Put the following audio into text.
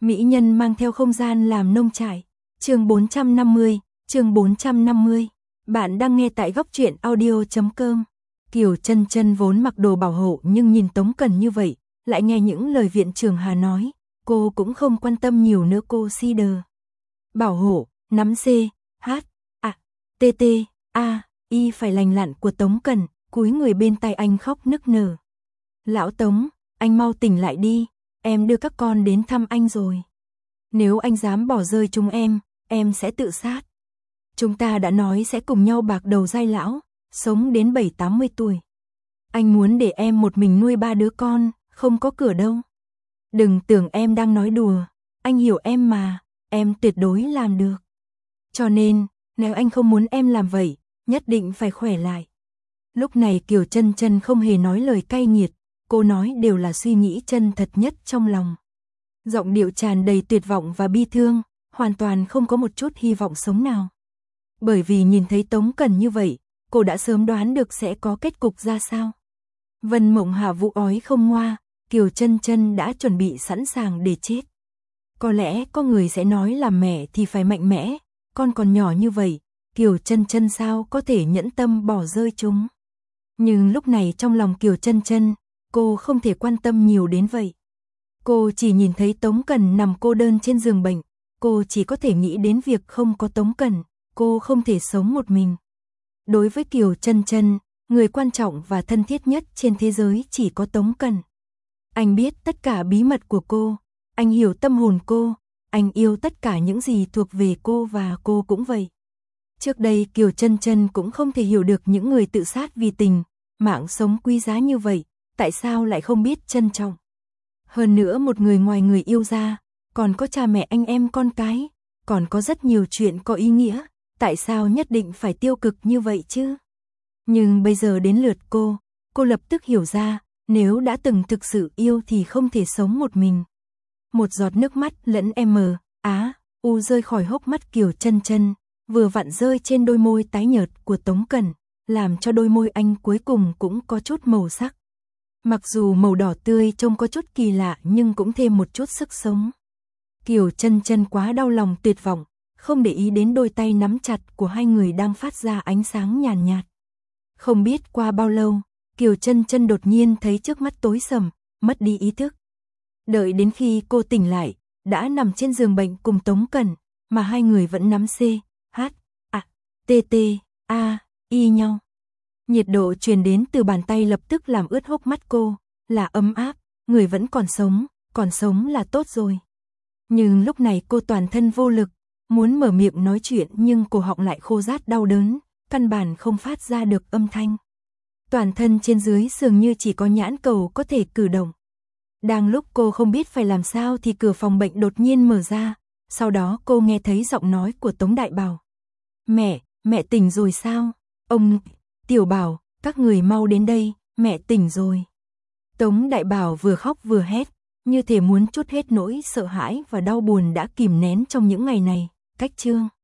Mỹ nhân mang theo không gian làm nông trại. Chương 450. Bạn đang nghe tại góc truyện audio.com. Kiều Chân Chân vốn mặc đồ bảo hộ nhưng nhìn Tống Cần như vậy, lại nghe những lời viện trưởng Hà nói, cô cũng không quan tâm nhiều nữa. Cô si đờ. Bảo hộ, nắm C, H, A, T, T, A, Y phải lành lặn của Tống Cần, cúi người bên tai anh khóc nức nở. Lão Tống, anh mau tỉnh lại đi, em đưa các con đến thăm anh rồi. Nếu anh dám bỏ rơi chúng em sẽ tự sát. Chúng ta đã nói sẽ cùng nhau bạc đầu giai lão, sống đến 70-80 tuổi. Anh muốn để em một mình nuôi 3 đứa con, không có cửa đâu. Đừng tưởng em đang nói đùa, anh hiểu em mà, em tuyệt đối làm được. Cho nên, nếu anh không muốn em làm vậy, nhất định phải khỏe lại. Lúc này Kiều Chân Chân không hề nói lời cay nghiệt, cô nói đều là suy nghĩ chân thật nhất trong lòng. Giọng điệu tràn đầy tuyệt vọng và bi thương, hoàn toàn không có một chút hy vọng sống nào. Bởi vì nhìn thấy Tống Cần như vậy, cô đã sớm đoán được sẽ có kết cục ra sao. Vân Mộng Hạ vụ ói không ngoa, Kiều Chân Chân đã chuẩn bị sẵn sàng để chết. Có lẽ có người sẽ nói là mẹ thì phải mạnh mẽ, con còn nhỏ như vậy, Kiều Chân Chân sao có thể nhẫn tâm bỏ rơi chúng. Nhưng lúc này trong lòng Kiều Chân Chân, cô không thể quan tâm nhiều đến vậy. Cô chỉ nhìn thấy Tống Cần nằm cô đơn trên giường bệnh, cô chỉ có thể nghĩ đến việc không có Tống Cần, cô không thể sống một mình. Đối với Kiều Chân Chân, người quan trọng và thân thiết nhất trên thế giới chỉ có Tống Cần. Anh biết tất cả bí mật của cô, anh hiểu tâm hồn cô, anh yêu tất cả những gì thuộc về cô và cô cũng vậy. Trước đây Kiều Chân Chân cũng không thể hiểu được những người tự sát vì tình, mạng sống quý giá như vậy, tại sao lại không biết trân trọng. Hơn nữa một người ngoài người yêu ra, còn có cha mẹ anh em con cái, còn có rất nhiều chuyện có ý nghĩa, tại sao nhất định phải tiêu cực như vậy chứ? Nhưng bây giờ đến lượt cô lập tức hiểu ra, nếu đã từng thực sự yêu thì không thể sống một mình. Một giọt nước mắt lẫn U rơi khỏi hốc mắt Kiều Chân Chân, vừa vặn rơi trên đôi môi tái nhợt của Tống Cần, làm cho đôi môi anh cuối cùng cũng có chút màu sắc. Mặc dù màu đỏ tươi trông có chút kỳ lạ nhưng cũng thêm một chút sức sống. Kiều Chân Chân quá đau lòng tuyệt vọng, không để ý đến đôi tay nắm chặt của hai người đang phát ra ánh sáng nhàn nhạt. Không biết qua bao lâu, Kiều Chân Chân đột nhiên thấy trước mắt tối sầm, mất đi ý thức. Đợi đến khi cô tỉnh lại, đã nằm trên giường bệnh cùng Tống Cần, mà hai người vẫn nắm C, H, A, T, T, A, Y nhau. Nhiệt độ truyền đến từ bàn tay lập tức làm ướt hốc mắt cô, là ấm áp, người vẫn còn sống là tốt rồi. Nhưng lúc này cô toàn thân vô lực, muốn mở miệng nói chuyện nhưng cổ họng lại khô rát đau đớn, căn bản không phát ra được âm thanh. Toàn thân trên dưới dường như chỉ có nhãn cầu có thể cử động. Đang lúc cô không biết phải làm sao thì cửa phòng bệnh đột nhiên mở ra, sau đó cô nghe thấy giọng nói của Tống Đại Bảo. Mẹ tỉnh rồi sao? Ông, Tiểu Bảo, các người mau đến đây, mẹ tỉnh rồi. Tống Đại Bảo vừa khóc vừa hét, như thể muốn trút hết nỗi sợ hãi và đau buồn đã kìm nén trong những ngày này. Cách chương